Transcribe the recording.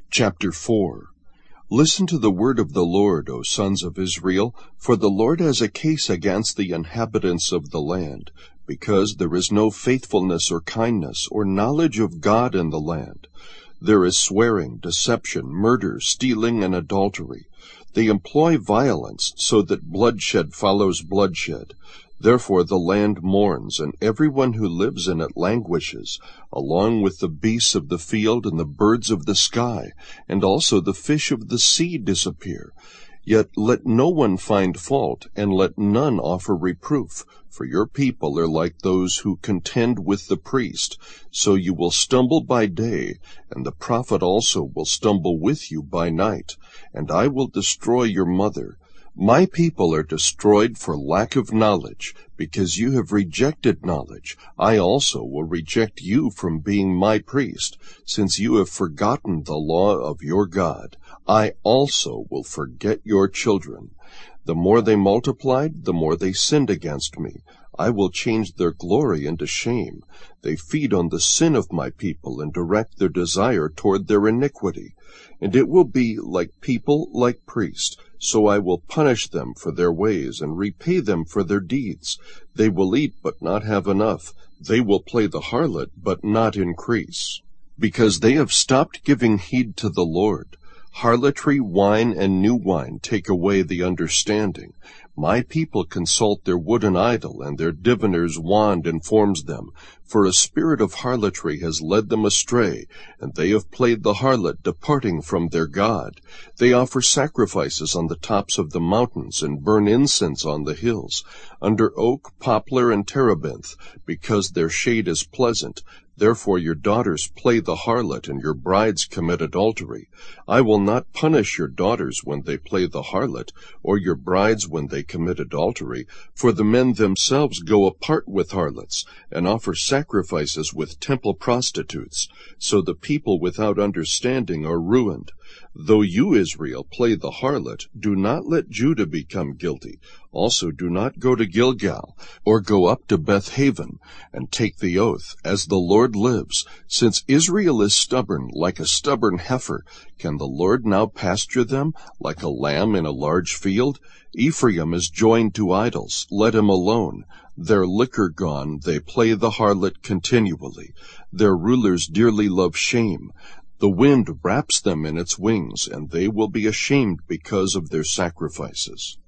Chapter 4. Listen to the word of the Lord, O sons of Israel, for the Lord has a case against the inhabitants of the land, because there is no faithfulness or kindness or knowledge of God in the land. There is swearing, deception, murder, stealing, and adultery. They employ violence, so that bloodshed follows bloodshed. Therefore the land mourns, and everyone who lives in it languishes, along with the beasts of the field and the birds of the sky, and also the fish of the sea disappear. Yet let no one find fault, and let none offer reproof, for your people are like those who contend with the priest. So you will stumble by day, and the prophet also will stumble with you by night, and I will destroy your mother. My people are destroyed for lack of knowledge, because you have rejected knowledge. I also will reject you from being my priest, since you have forgotten the law of your God. I also will forget your children. The more they multiplied, the more they sinned against me. I will change their glory into shame. They feed on the sin of my people and direct their desire toward their iniquity. And it will be like people, like priests. So I will punish them for their ways and repay them for their deeds. They will eat but not have enough. They will play the harlot but not increase. Because they have stopped giving heed to the Lord. Harlotry, wine, and new wine take away the understanding. My people consult their wooden idol, and their diviner's wand informs them. For a spirit of harlotry has led them astray, and they have played the harlot, departing from their God. They offer sacrifices on the tops of the mountains, and burn incense on the hills, under oak, poplar, and terebinth, because their shade is pleasant. Therefore your daughters play the harlot, and your brides commit adultery. I will not punish your daughters when they play the harlot, or your brides when they commit adultery, for the men themselves go apart with harlots, and offer sacrifices with temple prostitutes. So the people without understanding are ruined. Though you, Israel, play the harlot, do not let Judah become guilty. Also do not go to Gilgal, or go up to Beth-haven, and take the oath, as the Lord lives. Since Israel is stubborn, like a stubborn heifer, can the Lord now pasture them, like a lamb in a large field? Ephraim is joined to idols, let him alone. Their liquor gone, they play the harlot continually. Their rulers dearly love shame. The wind wraps them in its wings, and they will be ashamed because of their sacrifices.